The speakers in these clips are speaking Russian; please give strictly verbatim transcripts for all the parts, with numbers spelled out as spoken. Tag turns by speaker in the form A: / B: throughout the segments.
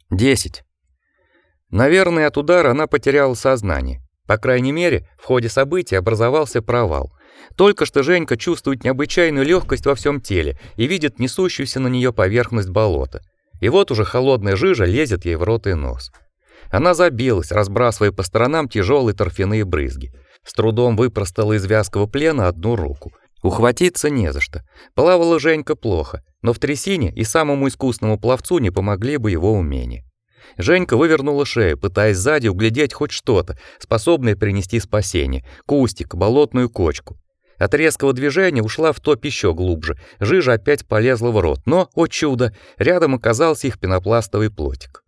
A: десять. Наверное, от удара она потеряла сознание. По крайней мере, в ходе событий образовался провал. Только что Женька чувствует необычайную легкость во всем теле и видит несущуюся на нее поверхность болота. И вот уже холодная жижа лезет ей в рот и нос. Она забилась, разбрасывая по сторонам тяжелые торфяные брызги. С трудом выпростала из вязкого плена одну руку. Ухватиться не за что. Плавала Женька плохо, но в трясине и самому искусному пловцу не помогли бы его умения. Женька вывернула шею, пытаясь сзади углядеть хоть что-то, способное принести спасение: кустик, болотную кочку. От резкого движения ушла в топ еще глубже. Жижа опять полезла в рот, но, о чудо, рядом оказался их пенопластовый плотик.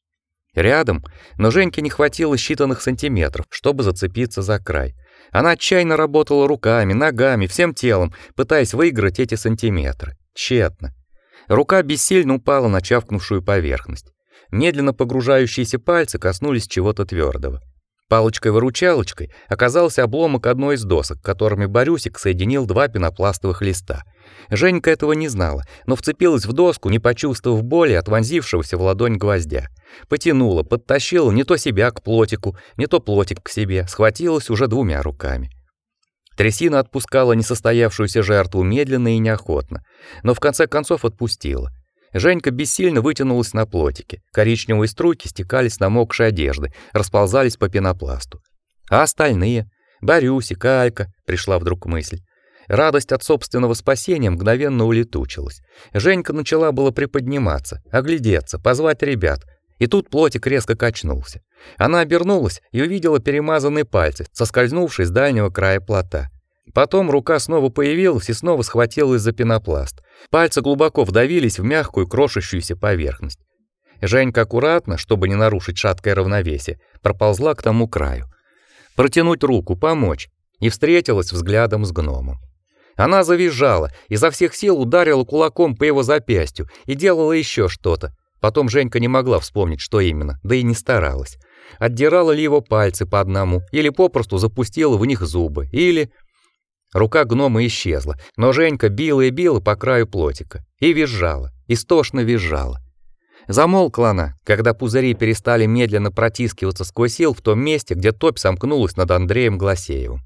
A: Рядом, но Женьке не хватило считанных сантиметров, чтобы зацепиться за край. Она отчаянно работала руками, ногами, всем телом, пытаясь выиграть эти сантиметры. Тщетно. Рука бессильно упала на чавкнувшую поверхность. Медленно погружающиеся пальцы коснулись чего-то твердого. Палочкой-выручалочкой оказался обломок одной из досок, которыми Борюсик соединил два пенопластовых листа. Женька этого не знала, но вцепилась в доску, не почувствовав боли от вонзившегося в ладонь гвоздя. Потянула, подтащила не то себя к плотику, не то плотик к себе, схватилась уже двумя руками. Трясина отпускала несостоявшуюся жертву медленно и неохотно, но в конце концов отпустила. Женька бессильно вытянулась на плотике. Коричневые струйки стекали с намокшей одежды, расползались по пенопласту. А остальные? Борюсик, Алька, пришла вдруг мысль. Радость от собственного спасения мгновенно улетучилась. Женька начала было приподниматься, оглядеться, позвать ребят. И тут плотик резко качнулся. Она обернулась и увидела перемазанные пальцы, соскользнувшие с дальнего края плота. Потом рука снова появилась и снова схватилась за пенопласт. Пальцы глубоко вдавились в мягкую крошащуюся поверхность. Женька аккуратно, чтобы не нарушить шаткое равновесие, проползла к тому краю. Протянуть руку, помочь, и встретилась взглядом с гномом. Она завизжала, изо всех сил ударила кулаком по его запястью и делала еще что-то. Потом Женька не могла вспомнить, что именно, да и не старалась. Отдирала ли его пальцы по одному, или попросту запустила в них зубы, или... Рука гнома исчезла, но Женька била и била по краю плотика. И визжала, истошно визжала. Замолкла она, когда пузыри перестали медленно протискиваться сквозь ил в том месте, где топь сомкнулась над Андреем Гласеевым.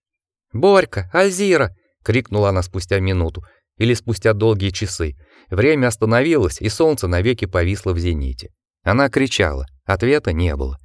A: «Борька! Альзира!» — крикнула она спустя минуту, или спустя долгие часы. Время остановилось, и солнце навеки повисло в зените. Она кричала, ответа не было.